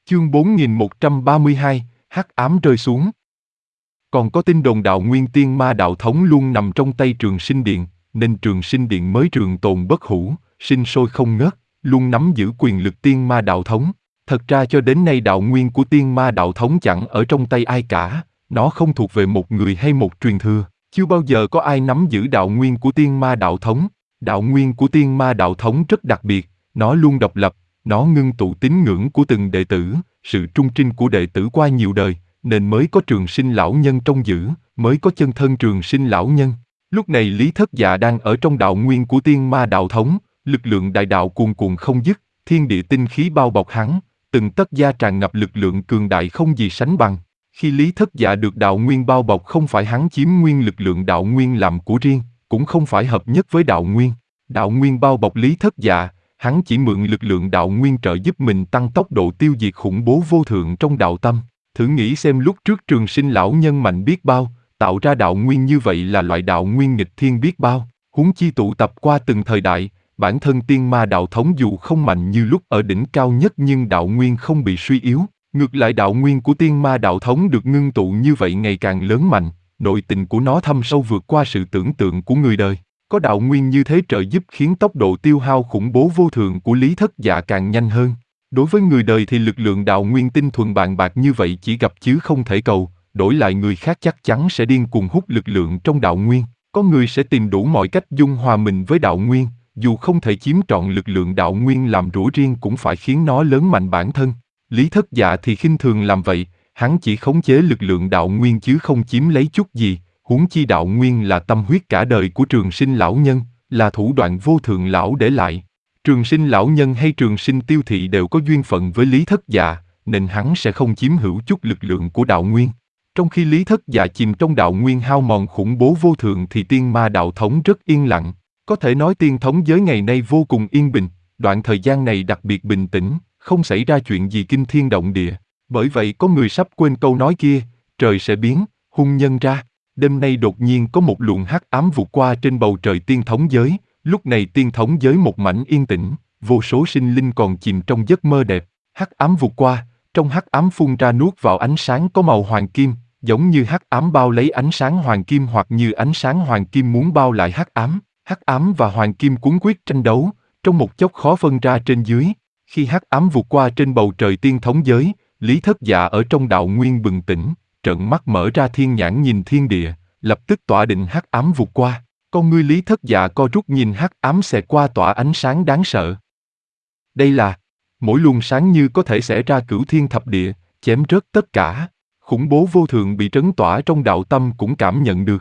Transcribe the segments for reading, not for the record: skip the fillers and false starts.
Chương 4132, hắc ám rơi xuống. Còn có tin đồn đạo nguyên tiên ma đạo thống luôn nằm trong tay Trường Sinh Điện, nên Trường Sinh Điện mới trường tồn bất hủ, sinh sôi không ngớt, luôn nắm giữ quyền lực tiên ma đạo thống. Thật ra cho đến nay đạo nguyên của tiên ma đạo thống chẳng ở trong tay ai cả, nó không thuộc về một người hay một truyền thừa. Chưa bao giờ có ai nắm giữ đạo nguyên của tiên ma đạo thống. Đạo nguyên của tiên ma đạo thống rất đặc biệt, nó luôn độc lập, nó ngưng tụ tín ngưỡng của từng đệ tử, sự trung trinh của đệ tử qua nhiều đời, nên mới có Trường Sinh lão nhân trông giữ, mới có chân thân Trường Sinh lão nhân. Lúc này Lý Thất Dạ đang ở trong đạo nguyên của tiên ma đạo thống, lực lượng đại đạo cuồn cuộn không dứt, thiên địa tinh khí bao bọc hắn, từng tấc da tràn ngập lực lượng cường đại không gì sánh bằng. Khi Lý Thất Dạ được đạo nguyên bao bọc, không phải hắn chiếm nguyên lực lượng đạo nguyên làm của riêng, cũng không phải hợp nhất với đạo nguyên. Đạo nguyên bao bọc Lý Thất Dạ, hắn chỉ mượn lực lượng đạo nguyên trợ giúp mình tăng tốc độ tiêu diệt khủng bố vô thượng trong đạo tâm. Thử nghĩ xem lúc trước Trường Sinh lão nhân mạnh biết bao, tạo ra đạo nguyên như vậy là loại đạo nguyên nghịch thiên biết bao, huống chi tụ tập qua từng thời đại. Bản thân tiên ma đạo thống dù không mạnh như lúc ở đỉnh cao nhất nhưng đạo nguyên không bị suy yếu. Ngược lại đạo nguyên của tiên ma đạo thống được ngưng tụ như vậy ngày càng lớn mạnh, nội tình của nó thâm sâu vượt qua sự tưởng tượng của người đời. Có đạo nguyên như thế trợ giúp khiến tốc độ tiêu hao khủng bố vô thường của Lý Thất Dạ càng nhanh hơn. Đối với người đời thì lực lượng đạo nguyên tinh thuần bàn bạc như vậy chỉ gặp chứ không thể cầu, đổi lại người khác chắc chắn sẽ điên cuồng hút lực lượng trong đạo nguyên. Có người sẽ tìm đủ mọi cách dung hòa mình với đạo nguyên, dù không thể chiếm trọn lực lượng đạo nguyên làm rủa riêng cũng phải khiến nó lớn mạnh bản thân. Lý Thất Dạ thì khinh thường làm vậy, hắn chỉ khống chế lực lượng đạo nguyên chứ không chiếm lấy chút gì, huống chi đạo nguyên là tâm huyết cả đời của Trường Sinh lão nhân, là thủ đoạn vô thượng lão để lại. Trường Sinh lão nhân hay Trường Sinh tiêu thị đều có duyên phận với Lý Thất Dạ, nên hắn sẽ không chiếm hữu chút lực lượng của đạo nguyên. Trong khi Lý Thất Dạ chìm trong đạo nguyên hao mòn khủng bố vô thượng thì tiên ma đạo thống rất yên lặng. Có thể nói tiên thống giới ngày nay vô cùng yên bình, đoạn thời gian này đặc biệt bình tĩnh, không xảy ra chuyện gì kinh thiên động địa. Bởi vậy có người sắp quên câu nói kia, trời sẽ biến, hung nhân ra. Đêm nay đột nhiên có một luồng hắc ám vụt qua trên bầu trời tiên thống giới, lúc này tiên thống giới một mảnh yên tĩnh, vô số sinh linh còn chìm trong giấc mơ đẹp. Hắc ám vụt qua, trong hắc ám phun ra nuốt vào ánh sáng có màu hoàng kim, giống như hắc ám bao lấy ánh sáng hoàng kim hoặc như ánh sáng hoàng kim muốn bao lại hắc ám. Hắc ám và hoàng kim cuốn quyết tranh đấu, trong một chốc khó phân ra trên dưới. Khi hắc ám vụt qua trên bầu trời tiên thống giới, Lý Thất Dạ ở trong đạo nguyên bừng tỉnh, trợn mắt mở ra thiên nhãn nhìn thiên địa, lập tức tỏa định hắc ám vụt qua. Con ngươi Lý Thất Dạ co rút nhìn hắc ám xẹt qua tỏa ánh sáng đáng sợ. Đây là, mỗi luồng sáng như có thể xẻ ra cửu thiên thập địa, chém rớt tất cả. Khủng bố vô thượng bị trấn tỏa trong đạo tâm cũng cảm nhận được.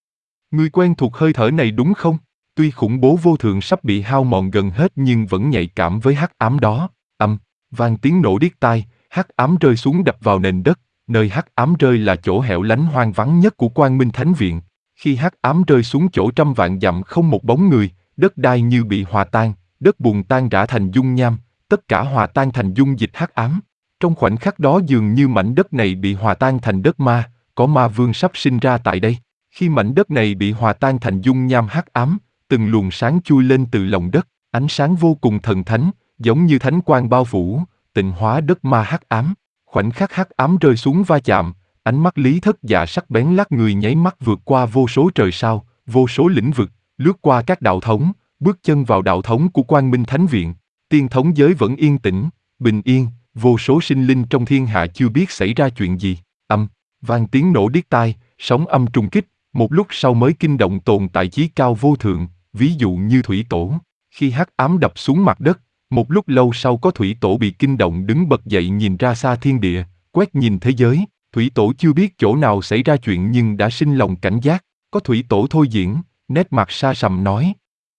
Ngươi quen thuộc hơi thở này đúng không? Tuy khủng bố vô thượng sắp bị hao mòn gần hết nhưng vẫn nhạy cảm với hắc ám đó. Vang tiếng nổ điếc tai, hắc ám rơi xuống đập vào nền đất. Nơi hắc ám rơi là chỗ hẻo lánh hoang vắng nhất của Quang Minh Thánh Viện. Khi hắc ám rơi xuống chỗ trăm vạn dặm không một bóng người, đất đai như bị hòa tan, đất bùn tan rã thành dung nham, tất cả hòa tan thành dung dịch hắc ám. Trong khoảnh khắc đó dường như mảnh đất này bị hòa tan thành đất ma, có ma vương sắp sinh ra tại đây. Khi mảnh đất này bị hòa tan thành dung nham hắc ám, từng luồng sáng chui lên từ lòng đất, ánh sáng vô cùng thần thánh, giống như thánh quang bao phủ, tịnh hóa đất ma hắc ám. Khoảnh khắc hắc ám rơi xuống va chạm, ánh mắt Lý Thất Dạ sắc bén lát người nháy mắt vượt qua vô số trời sao, vô số lĩnh vực, lướt qua các đạo thống, bước chân vào đạo thống của Quang Minh Thánh Viện. Tiên thống giới vẫn yên tĩnh, bình yên, vô số sinh linh trong thiên hạ chưa biết xảy ra chuyện gì. Vang tiếng nổ điếc tai, sóng âm trùng kích, một lúc sau mới kinh động tồn tại chí cao vô thượng, ví dụ như thủy tổ. Khi hắc ám đập xuống mặt đất, một lúc lâu sau có thủy tổ bị kinh động đứng bật dậy nhìn ra xa thiên địa, quét nhìn thế giới. Thủy tổ chưa biết chỗ nào xảy ra chuyện nhưng đã sinh lòng cảnh giác. Có thủy tổ thôi diễn, nét mặt sa sầm nói: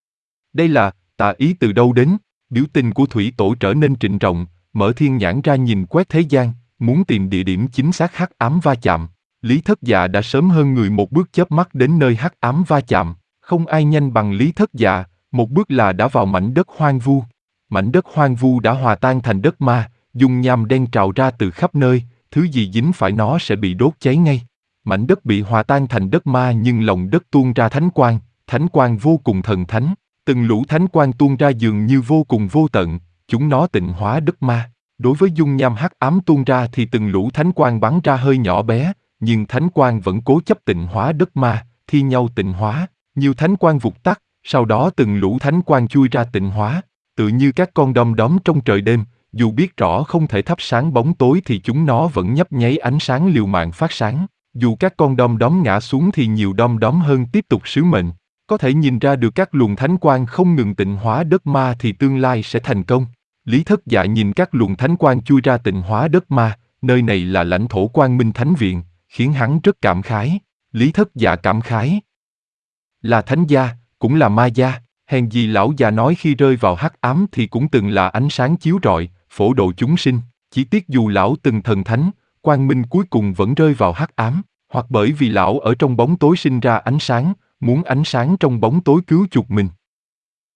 đây là tà ý từ đâu đến? Biểu tình của thủy tổ trở nên trịnh trọng, mở thiên nhãn ra nhìn quét thế gian, muốn tìm địa điểm chính xác hắc ám va chạm. Lý Thất Dạ đã sớm hơn người một bước chớp mắt đến nơi hắc ám va chạm. Không ai nhanh bằng Lý Thất Dạ, một bước là đã vào mảnh đất hoang vu. Mảnh đất hoang vu đã hòa tan thành đất ma, dung nham đen trào ra từ khắp nơi, thứ gì dính phải nó sẽ bị đốt cháy ngay. Mảnh đất bị hòa tan thành đất ma nhưng lòng đất tuôn ra thánh quang vô cùng thần thánh. Từng lũ thánh quang tuôn ra dường như vô cùng vô tận, chúng nó tịnh hóa đất ma. Đối với dung nham hắc ám tuôn ra thì từng lũ thánh quang bắn ra hơi nhỏ bé, nhưng thánh quang vẫn cố chấp tịnh hóa đất ma, thi nhau tịnh hóa. Nhiều thánh quang vụt tắt, sau đó từng lũ thánh quang chui ra tịnh hóa, tự như các con đom đóm trong trời đêm, dù biết rõ không thể thắp sáng bóng tối thì chúng nó vẫn nhấp nháy ánh sáng liều mạng phát sáng. Dù các con đom đóm ngã xuống thì nhiều đom đóm hơn tiếp tục sứ mệnh. Có thể nhìn ra được các luồng thánh quang không ngừng tịnh hóa đất ma thì tương lai sẽ thành công. Lý Thất Dạ nhìn các luồng thánh quang chui ra tịnh hóa đất ma, nơi này là lãnh thổ Quang Minh Thánh Viện, khiến hắn rất cảm khái. Lý Thất Dạ cảm khái. Là thánh gia, cũng là ma gia, hèn gì lão già nói khi rơi vào hắc ám thì cũng từng là ánh sáng chiếu rọi, phổ độ chúng sinh. Chỉ tiếc dù lão từng thần thánh, quang minh cuối cùng vẫn rơi vào hắc ám, hoặc bởi vì lão ở trong bóng tối sinh ra ánh sáng, muốn ánh sáng trong bóng tối cứu chuộc mình.